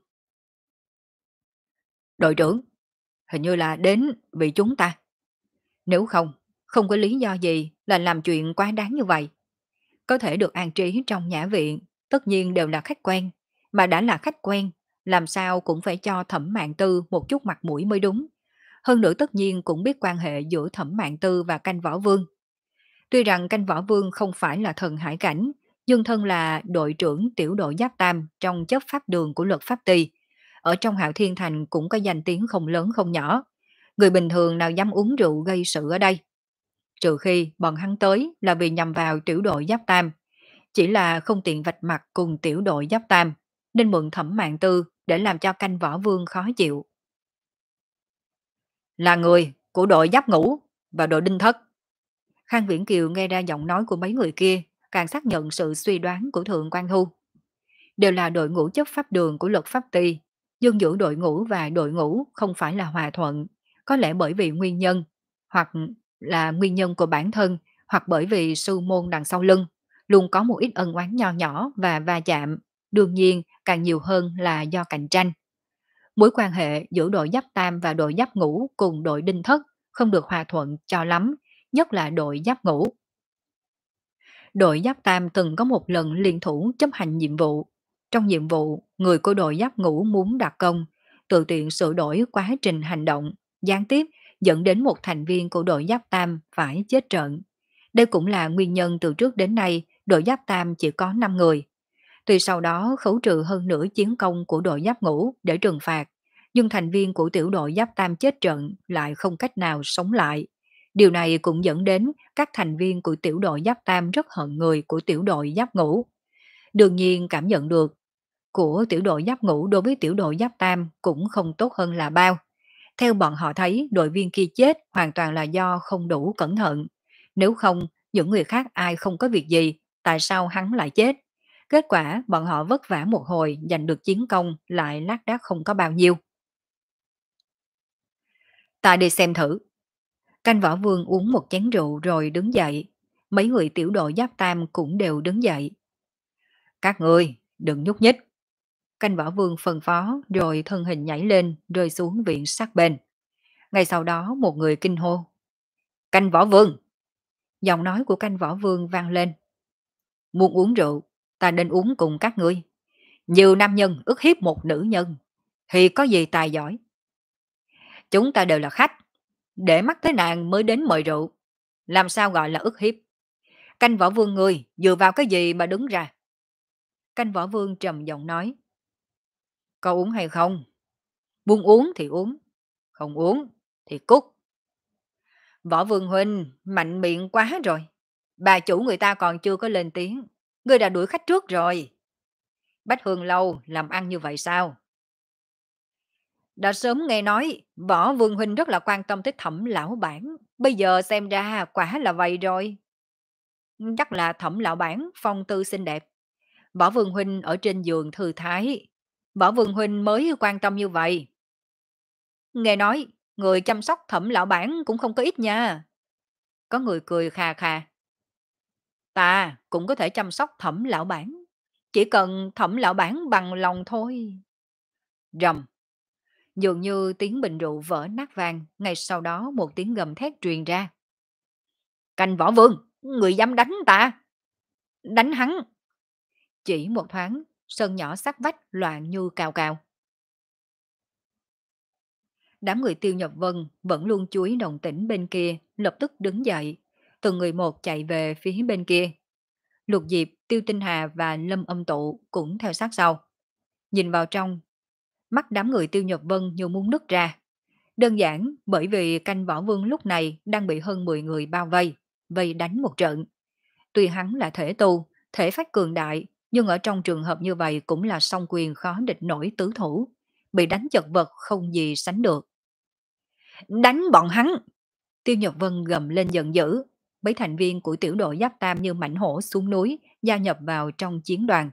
Đội trưởng, hình như là đến vì chúng ta. Nếu không, không có lý do gì là làm chuyện quá đáng như vậy. Có thể được an trí trong nhã viện, tất nhiên đều là khách quen. Mà đã là khách quen, làm sao cũng phải cho Thẩm Mạn Tư một chút mặt mũi mới đúng. Hơn nữa tất nhiên cũng biết quan hệ giữa Thẩm Mạn Tư và canh võ vương. Tuy rằng canh võ vương không phải là thần hải cảnh, nhưng thân là đội trưởng tiểu đội giáp tam trong chấp pháp đường của luật pháp ty. Ở trong Hạo Thiên Thành cũng có danh tiếng không lớn không nhỏ. Người bình thường nào dám uống rượu gây sự ở đây. Trừ khi bọn hắn tới là vì nhằm vào tiểu đội giáp tam. Chỉ là không tiện vạch mặt cùng tiểu đội giáp tam, nên mượn Thẩm Mạn Tư để làm cho canh võ vương khó chịu. Là người của đội giáp ngũ và đội đinh thất. Khang Viễn Kiều nghe ra giọng nói của mấy người kia, càng xác nhận sự suy đoán của Thượng quan Thu. Đều là đội ngũ chấp pháp đường của luật pháp ty, nhưng giữa đội ngũ và đội ngũ không phải là hòa thuận, có lẽ bởi vì nguyên nhân, hoặc là nguyên nhân của bản thân, hoặc bởi vì sư môn đằng sau lưng, luôn có một ít ân oán nho nhỏ và va chạm, đương nhiên càng nhiều hơn là do cạnh tranh. Mối quan hệ giữa đội giáp tam và đội giáp ngũ cùng đội đinh thất không được hòa thuận cho lắm, nhất là đội giáp ngũ. Đội giáp tam từng có một lần liên thủ chấp hành nhiệm vụ. Trong nhiệm vụ, người của đội giáp ngũ muốn đặc công, tự tiện sửa đổi quá trình hành động, gián tiếp dẫn đến một thành viên của đội giáp tam phải chết trận. Đây cũng là nguyên nhân từ trước đến nay đội giáp tam chỉ có năm người. Tuy sau đó khấu trừ hơn nửa chiến công của đội giáp ngũ để trừng phạt, nhưng thành viên của tiểu đội giáp tam chết trận lại không cách nào sống lại. Điều này cũng dẫn đến các thành viên của tiểu đội giáp tam rất hận người của tiểu đội giáp ngũ. Đương nhiên cảm nhận được của tiểu đội giáp ngũ đối với tiểu đội giáp tam cũng không tốt hơn là bao. Theo bọn họ thấy đội viên kia chết hoàn toàn là do không đủ cẩn thận. Nếu không, những người khác ai không có việc gì, tại sao hắn lại chết? Kết quả bọn họ vất vả một hồi giành được chiến công lại lác đác không có bao nhiêu. Ta đi xem thử. Canh võ vương uống một chén rượu rồi đứng dậy. Mấy người tiểu đội giáp tam cũng đều đứng dậy. Các người, đừng nhúc nhích. Canh võ vương phân phó rồi thân hình nhảy lên rơi xuống viện sát bên. Ngay sau đó một người kinh hô. Canh võ vương! Giọng nói của canh võ vương vang lên. Muốn uống rượu, ta nên uống cùng các ngươi. Nhiều nam nhân ức hiếp một nữ nhân, thì có gì tài giỏi. Chúng ta đều là khách, để mắt thấy nàng mới đến mời rượu. Làm sao gọi là ức hiếp? Canh võ vương ngươi, dựa vào cái gì mà đứng ra? Canh võ vương trầm giọng nói. Có uống hay không? Muốn uống thì uống, không uống thì cút. Võ vương huynh, mạnh miệng quá rồi. Bà chủ người ta còn chưa có lên tiếng, ngươi đã đuổi khách trước rồi. Bách Hương Lâu làm ăn như vậy sao? Đã sớm nghe nói Võ Vương huynh rất là quan tâm tới Thẩm lão bản, bây giờ xem ra quả là vậy rồi. Chắc là Thẩm lão bản phong tư xinh đẹp, Võ Vương huynh ở trên giường thư thái, Võ Vương huynh mới quan tâm như vậy. Nghe nói người chăm sóc Thẩm lão bản cũng không có ít nha. Có người cười khà khà. Ta cũng có thể chăm sóc Thẩm lão bản, chỉ cần Thẩm lão bản bằng lòng thôi. Rầm, dường như tiếng bình rượu vỡ nát vang, ngay sau đó một tiếng gầm thét truyền ra. Canh võ vương, người dám đánh ta? Đánh hắn! Chỉ một thoáng, sân nhỏ sát vách loạn như cào cào. Đám người Tiêu Nhập Vân vẫn luôn chú ý động tĩnh bên kia, lập tức đứng dậy, từng người một chạy về phía bên kia. Lục Diệp, Tiêu Tinh Hà và Lâm Âm Tụ cũng theo sát sau. Nhìn vào trong, mắt đám người Tiêu Nhập Vân như muốn nứt ra. Đơn giản bởi vì canh võ vương lúc này đang bị hơn mười người bao vây, vây đánh một trận. Tuy hắn là thể tu, thể phách cường đại, nhưng ở trong trường hợp như vậy cũng là song quyền khó địch nổi tứ thủ, bị đánh chật vật không gì sánh được. Đánh bọn hắn! Tiêu Nhật Vân gầm lên giận dữ. Mấy thành viên của tiểu đội Giáp Tam như mãnh hổ xuống núi, gia nhập vào trong chiến đoàn.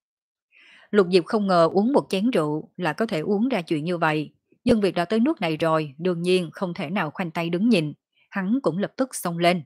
Lục Diệp không ngờ uống một chén rượu là có thể uống ra chuyện như vậy. Nhưng việc đã tới nước này rồi, đương nhiên không thể nào khoanh tay đứng nhìn. Hắn cũng lập tức xông lên.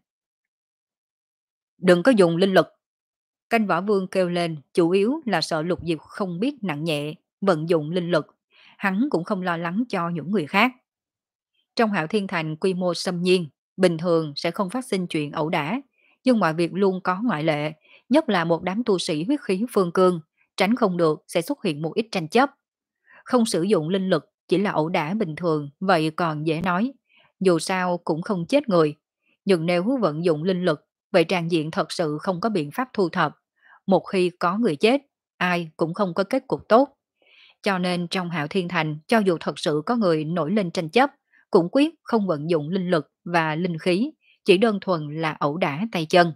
Đừng có dùng linh lực. Canh Võ Vương kêu lên, chủ yếu là sợ Lục Diệp không biết nặng nhẹ, vận dụng linh lực. Hắn cũng không lo lắng cho những người khác. Trong Hạo Thiên Thành quy mô xâm nhiên, bình thường sẽ không phát sinh chuyện ẩu đả, nhưng mọi việc luôn có ngoại lệ, nhất là một đám tu sĩ huyết khí phương cương, tránh không được sẽ xuất hiện một ít tranh chấp. Không sử dụng linh lực chỉ là ẩu đả bình thường, vậy còn dễ nói, dù sao cũng không chết người. Nhưng nếu vận dụng linh lực, vậy tràng diện thật sự không có biện pháp thu thập. Một khi có người chết, ai cũng không có kết cục tốt. Cho nên trong Hạo Thiên Thành, cho dù thật sự có người nổi lên tranh chấp, cũng quyết không vận dụng linh lực và linh khí, chỉ đơn thuần là ẩu đả tay chân.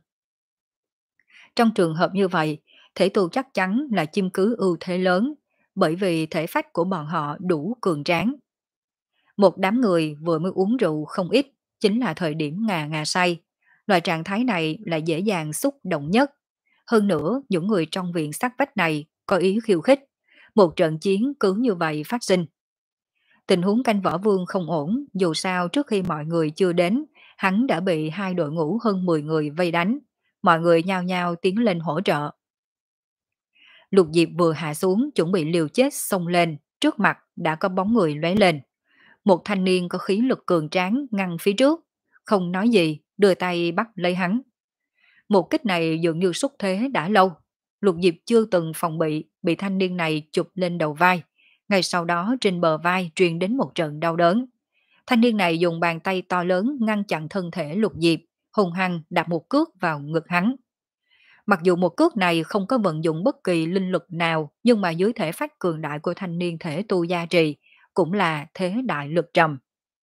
Trong trường hợp như vậy, thể tu chắc chắn là chiếm cứ ưu thế lớn, bởi vì thể phách của bọn họ đủ cường tráng. Một đám người vừa mới uống rượu không ít, chính là thời điểm ngà ngà say. Loại trạng thái này là dễ dàng xúc động nhất. Hơn nữa, những người trong viện sát vách này có ý khiêu khích. Một trận chiến cứ như vậy phát sinh. Tình huống canh võ vương không ổn, dù sao trước khi mọi người chưa đến, hắn đã bị hai đội ngũ hơn mười người vây đánh. Mọi người nhao nhao tiến lên hỗ trợ. Lục Diệp vừa hạ xuống chuẩn bị liều chết xông lên, trước mặt đã có bóng người lóe lên. Một thanh niên có khí lực cường tráng ngăn phía trước, không nói gì, đưa tay bắt lấy hắn. Một kích này dường như xúc thế đã lâu. Lục Diệp chưa từng phòng bị, bị thanh niên này chụp lên đầu vai. Ngay sau đó trên bờ vai truyền đến một trận đau đớn. Thanh niên này dùng bàn tay to lớn ngăn chặn thân thể Lục Diệp, hùng hăng đạp một cước vào ngực hắn. Mặc dù một cước này không có vận dụng bất kỳ linh lực nào, nhưng mà dưới thể phách cường đại của thanh niên thể tu gia trì, cũng là thế đại lực trầm.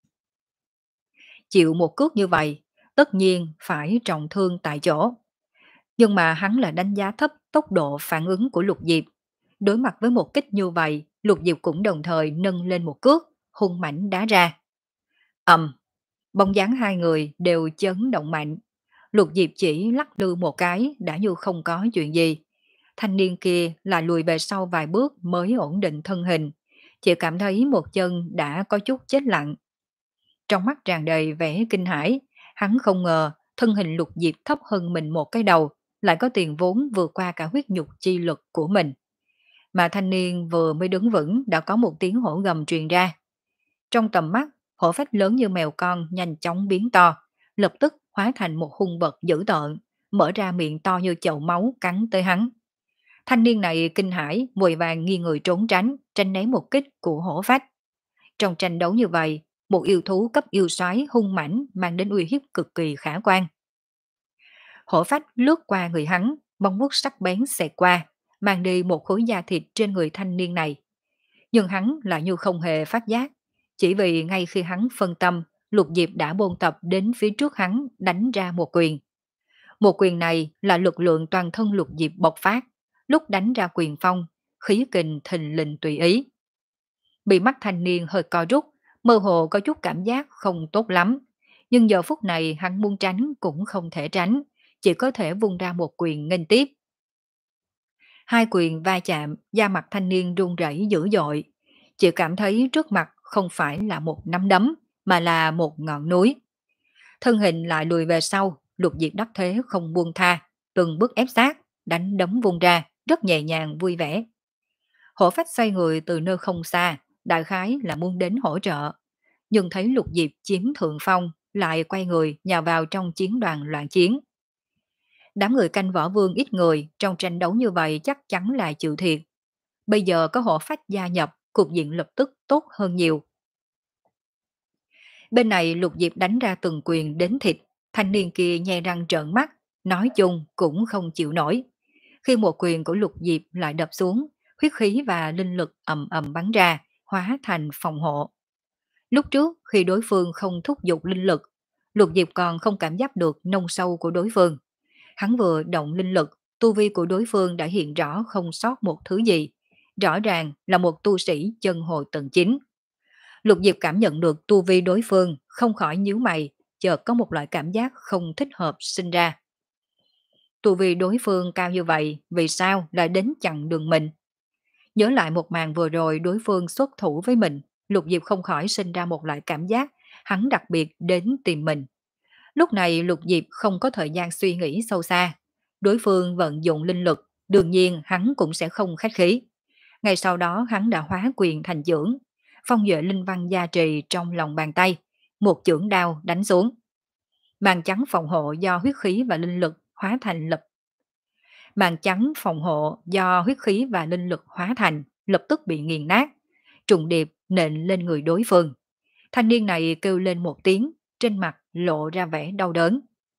Chịu một cước như vậy, tất nhiên phải trọng thương tại chỗ. Nhưng mà hắn là đánh giá thấp tốc độ phản ứng của Lục Diệp. Đối mặt với một kích như vậy, Lục Diệp cũng đồng thời nâng lên một cước, hung mãnh đá ra. Ầm, bóng dáng hai người đều chấn động mạnh. Lục Diệp chỉ lắc lư một cái đã như không có chuyện gì. Thanh niên kia lại lùi về sau vài bước mới ổn định thân hình. Chỉ cảm thấy một chân đã có chút chết lặng. Trong mắt tràn đầy vẻ kinh hãi, hắn không ngờ thân hình Lục Diệp thấp hơn mình một cái đầu, lại có tiền vốn vượt qua cả huyết nhục chi lực của mình. Mà thanh niên vừa mới đứng vững đã có một tiếng hổ gầm truyền ra. Trong tầm mắt, hổ phách lớn như mèo con nhanh chóng biến to, lập tức hóa thành một hung vật dữ tợn, mở ra miệng to như chậu máu cắn tới hắn. Thanh niên này kinh hãi, vội vàng nghiêng người trốn tránh, tránh né một kích của hổ phách. Trong tranh đấu như vậy, một yêu thú cấp yêu soái hung mãnh mang đến uy hiếp cực kỳ khả quan. Hổ phách lướt qua người hắn, bóng vuốt sắc bén xẹt qua, mang đi một khối da thịt trên người thanh niên này. Nhưng hắn lại như không hề phát giác, chỉ vì ngay khi hắn phân tâm, Lục Diệp đã bôn tập đến phía trước hắn đánh ra một quyền. Một quyền này là lực lượng toàn thân Lục Diệp bộc phát, lúc đánh ra quyền phong, khí kình thình lình tùy ý. Bị mắt thanh niên hơi co rút, mơ hồ có chút cảm giác không tốt lắm. Nhưng giờ phút này hắn muốn tránh cũng không thể tránh, chỉ có thể vung ra một quyền nghênh tiếp. Hai quyền va chạm, da mặt thanh niên run rẩy dữ dội. Chỉ cảm thấy trước mặt không phải là một nắm đấm, mà là một ngọn núi. Thân hình lại lùi về sau, Lục Diệp đắc thế không buông tha. từng bước ép sát, đánh đấm vung ra, rất nhẹ nhàng vui vẻ. Hổ phách xoay người từ nơi không xa, đại khái là muốn đến hỗ trợ, nhưng thấy Lục Diệp chiếm thượng phong, lại quay người nhào vào trong chiến đoàn loạn chiến. Đám người canh võ vương ít người, trong tranh đấu như vậy chắc chắn là chịu thiệt. Bây giờ có hổ phách gia nhập, cục diện lập tức tốt hơn nhiều. Bên này Lục Diệp đánh ra từng quyền đến thịt, thanh niên kia nhe răng trợn mắt, nói chung cũng không chịu nổi. Khi một quyền của Lục Diệp lại đập xuống, huyết khí và linh lực ầm ầm bắn ra, hóa thành phòng hộ. Lúc trước khi đối phương không thúc giục linh lực, Lục Diệp còn không cảm giác được nông sâu của đối phương. Hắn vừa động linh lực, tu vi của đối phương đã hiện rõ không sót một thứ gì. Rõ ràng là một tu sĩ chân hồi tầng chín. Lục Diệp cảm nhận được tu vi đối phương, không khỏi nhíu mày, chợt có một loại cảm giác không thích hợp sinh ra. Tu vi đối phương cao như vậy, vì sao lại đến chặn đường mình? Nhớ lại một màn vừa rồi đối phương xuất thủ với mình, Lục Diệp không khỏi sinh ra một loại cảm giác, hắn đặc biệt đến tìm mình. Lúc này Lục Diệp không có thời gian suy nghĩ sâu xa. Đối phương vận dụng linh lực, đương nhiên hắn cũng sẽ không khách khí. Ngay sau đó hắn đã hóa quyền thành chưởng, phong duệ linh văn gia trì trong lòng bàn tay, một chưởng đao đánh xuống. Màn trắng phòng hộ do huyết khí và linh lực hóa thành lập màn trắng phòng hộ do huyết khí và linh lực hóa thành lập tức bị nghiền nát, trùng điệp nện lên người đối phương. Thanh niên này kêu lên một tiếng, trên mặt lộ ra vẻ đau đớn.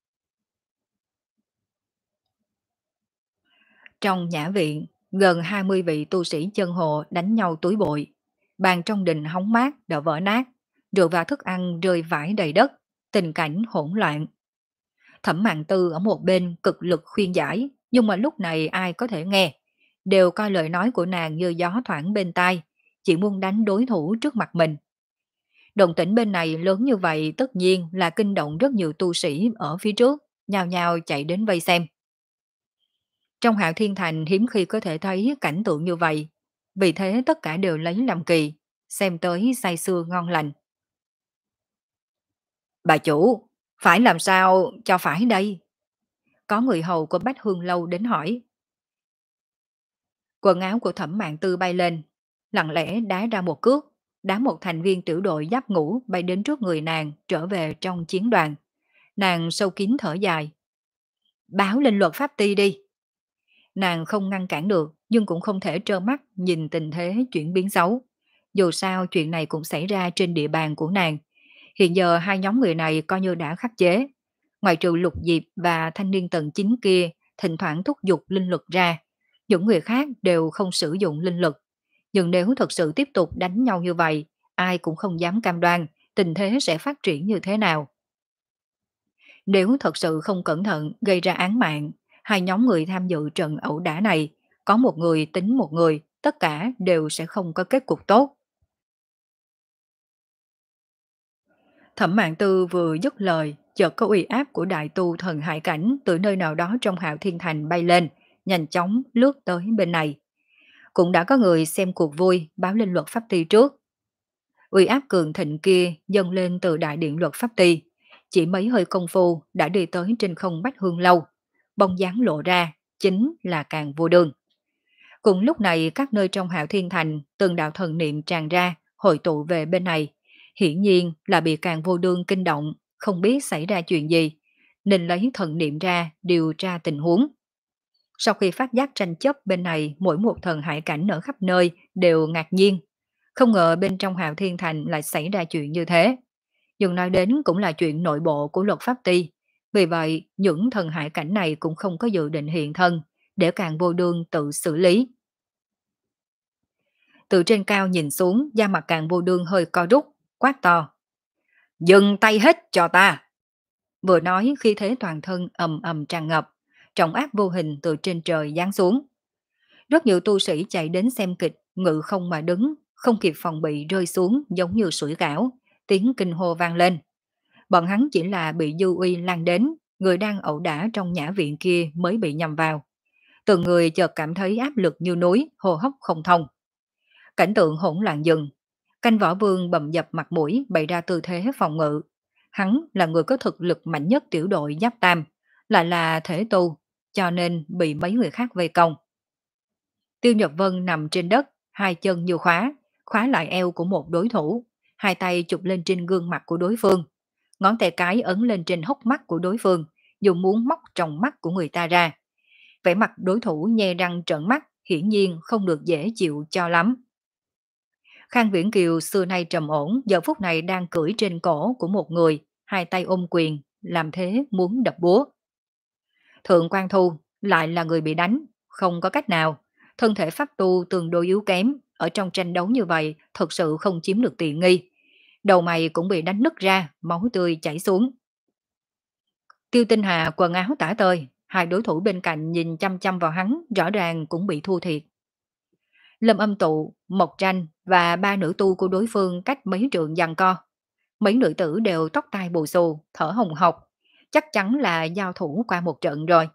Trong nhã viện, gần hai mươi vị tu sĩ chân hộ đánh nhau túi bụi. Bàn trong đình hóng mát đã vỡ nát, rượu và thức ăn rơi vãi đầy đất, tình cảnh hỗn loạn. Thẩm Mạn Tư ở một bên cực lực khuyên giải, nhưng mà lúc này ai có thể nghe, đều coi lời nói của nàng như gió thoảng bên tai, chỉ muốn đánh đối thủ trước mặt mình. Động tĩnh bên này lớn như vậy tất nhiên là kinh động rất nhiều tu sĩ ở phía trước, nhao nhao chạy đến vây xem. Trong Hạo Thiên Thành hiếm khi có thể thấy cảnh tượng như vậy, vì thế tất cả đều lấy làm kỳ, xem tới say sưa ngon lành. Bà chủ, phải làm sao cho phải đây? Có người hầu của Bách Hương Lâu đến hỏi. Quần áo của Thẩm Mạn Tư bay lên, lặng lẽ đá ra một cước, đá một thành viên tiểu đội giáp ngũ bay đến trước người nàng trở về trong chiến đoàn. Nàng sâu kín thở dài. Báo lên luật pháp ty đi. Nàng không ngăn cản được, nhưng cũng không thể trơ mắt nhìn tình thế chuyển biến xấu. Dù sao chuyện này cũng xảy ra trên địa bàn của nàng. Hiện giờ hai nhóm người này coi như đã khắc chế. Ngoài trừ Lục Diệp và thanh niên tầng chín kia thỉnh thoảng thúc giục linh lực ra, những người khác đều không sử dụng linh lực. Nhưng nếu thật sự tiếp tục đánh nhau như vậy, ai cũng không dám cam đoan tình thế sẽ phát triển như thế nào. Nếu thật sự không cẩn thận gây ra án mạng, hai nhóm người tham dự trận ẩu đả này, có một người tính một người, tất cả đều sẽ không có kết cục tốt. Thẩm Mạn Tư vừa dứt lời, chợt có uy áp của đại tu thần hải cảnh từ nơi nào đó trong Hạo Thiên Thành bay lên, nhanh chóng lướt tới bên này. Cũng đã có người xem cuộc vui báo lên luật pháp ty trước. Uy áp cường thịnh kia dâng lên từ đại điện luật pháp ty, chỉ mấy hơi công phu đã đi tới trên không Bách Hương Lâu, bóng dáng lộ ra chính là Càng Vô Đương. Cùng lúc này các nơi trong Hạo Thiên Thành từng đạo thần niệm tràn ra, hội tụ về bên này, hiển nhiên là bị Càng Vô Đương kinh động, không biết xảy ra chuyện gì, nên lấy thần niệm ra điều tra tình huống. Sau khi phát giác tranh chấp bên này, mỗi một thần hải cảnh ở khắp nơi đều ngạc nhiên, không ngờ bên trong Hạo Thiên Thành lại xảy ra chuyện như thế. Nhưng nói đến cũng là chuyện nội bộ của luật pháp ty, vì vậy những thần hải cảnh này cũng không có dự định hiện thân, để Càng Vô Đương tự xử lý. Từ trên cao nhìn xuống, da mặt Càng Vô Đương hơi co rút, quát to. Dừng tay hết cho ta! Vừa nói khi thế toàn thân ầm ầm tràn ngập, trọng áp vô hình từ trên trời giáng xuống. Rất nhiều tu sĩ chạy đến xem kịch, ngự không mà đứng, không kịp phòng bị rơi xuống giống như sủi cảo, tiếng kinh hô vang lên. Bọn hắn chỉ là bị dư uy lan đến, người đang ẩu đả trong nhã viện kia mới bị nhầm vào. Từng người chợt cảm thấy áp lực như núi, hô hấp không thông. Cảnh tượng hỗn loạn dừng, canh võ vương bầm dập mặt mũi bày ra tư thế phòng ngự. Hắn là người có thực lực mạnh nhất tiểu đội giáp tam, lại là thể tu. cho nên bị mấy người khác vây công. Tiêu Nhật Vân nằm trên đất, hai chân như khóa, khóa lại eo của một đối thủ, hai tay chụp lên trên gương mặt của đối phương, ngón tay cái ấn lên trên hốc mắt của đối phương, dùng muốn móc tròng mắt của người ta ra. Vẻ mặt đối thủ nhe răng trợn mắt, hiển nhiên không được dễ chịu cho lắm. Khang Viễn Kiều xưa nay trầm ổn, giờ phút này đang cưỡi trên cổ của một người, hai tay ôm quyền, làm thế muốn đập búa. Thượng Quan Thu lại là người bị đánh, không có cách nào. Thân thể pháp tu tương đối yếu kém, ở trong tranh đấu như vậy thật sự không chiếm được tiện nghi. Đầu mày cũng bị đánh nứt ra, máu tươi chảy xuống. Tiêu Tinh Hà quần áo tả tơi, hai đối thủ bên cạnh nhìn chăm chăm vào hắn, rõ ràng cũng bị thua thiệt. Lâm Âm Tụ, Mộc Tranh và ba nữ tu của đối phương cách mấy trượng giằng co. Mấy nữ tử đều tóc tai bù xù, thở hồng hộc, chắc chắn là giao thủ qua một trận rồi.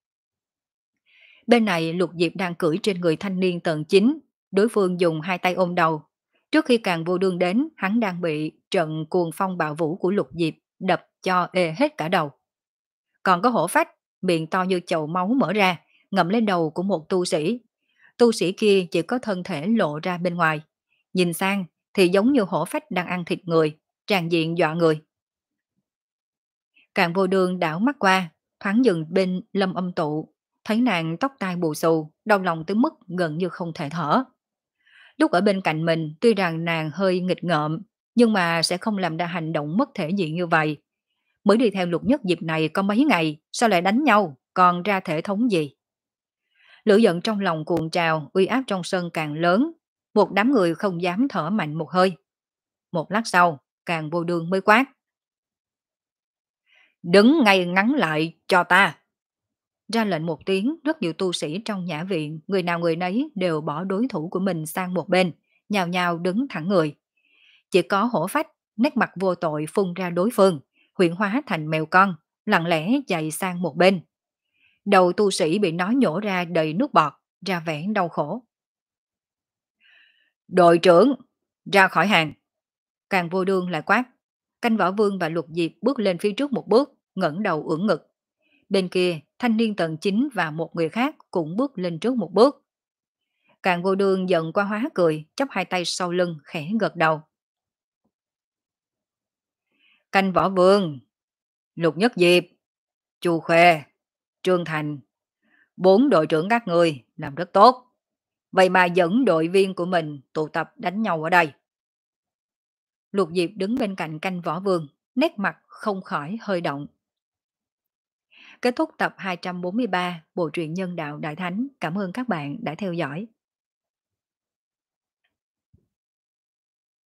Bên này Lục Diệp đang cưỡi trên người thanh niên tầng chín, đối phương dùng hai tay ôm đầu. Trước khi Càng Vô Đương đến, hắn đang bị trận cuồng phong bạo vũ của Lục Diệp đập cho ê hết cả đầu. Còn có hổ phách, miệng to như chậu máu mở ra, ngậm lên đầu của một tu sĩ. Tu sĩ kia chỉ có thân thể lộ ra bên ngoài. Nhìn sang thì giống như hổ phách đang ăn thịt người, tràn diện dọa người. Càng Vô Đương đảo mắt qua, thoáng dừng bên Lâm Âm Tụ, thấy nàng tóc tai bù xù, đau lòng tới mức gần như không thể thở. Lúc ở bên cạnh mình, tuy rằng nàng hơi nghịch ngợm, nhưng mà sẽ không làm ra hành động mất thể diện như vậy. Mới đi theo Lục Nhất Diệp này có mấy ngày, sao lại đánh nhau, còn ra thể thống gì? Lửa giận trong lòng cuộn trào, uy áp trong sân càng lớn, một đám người không dám thở mạnh một hơi. Một lát sau, Càng Vô Đương mới quát. Đứng ngay ngắn lại cho ta. Ra lệnh một tiếng, rất nhiều tu sĩ trong nhã viện, người nào người nấy đều bỏ đối thủ của mình sang một bên, nhào nhào đứng thẳng người. Chỉ có hổ phách, nét mặt vô tội phun ra đối phương, huyện hóa thành mèo con, lặng lẽ chạy sang một bên. Đầu tu sĩ bị nó nhổ ra đầy nước bọt, ra vẻ đau khổ. Đội trưởng, ra khỏi hàng. Càng Vô Đương lại quát. Canh Võ Vương và Lục Diệp bước lên phía trước một bước, ngẩng đầu ưỡn ngực. Bên kia, thanh niên tầng chín và một người khác cũng bước lên trước một bước. Càng Vô Đương giận qua hóa cười, chắp hai tay sau lưng, khẽ gật đầu. Canh Võ Vương, Lục Nhất Diệp, Chu Khê, Trương Thành, bốn đội trưởng các người làm rất tốt. Vậy mà dẫn đội viên của mình tụ tập đánh nhau ở đây. Lục Diệp đứng bên cạnh Canh Võ Vương, nét mặt không khỏi hơi động. Kết thúc tập hai trăm bốn mươi ba Bộ truyện Nhân Đạo Đại Thánh. Cảm ơn các bạn đã theo dõi.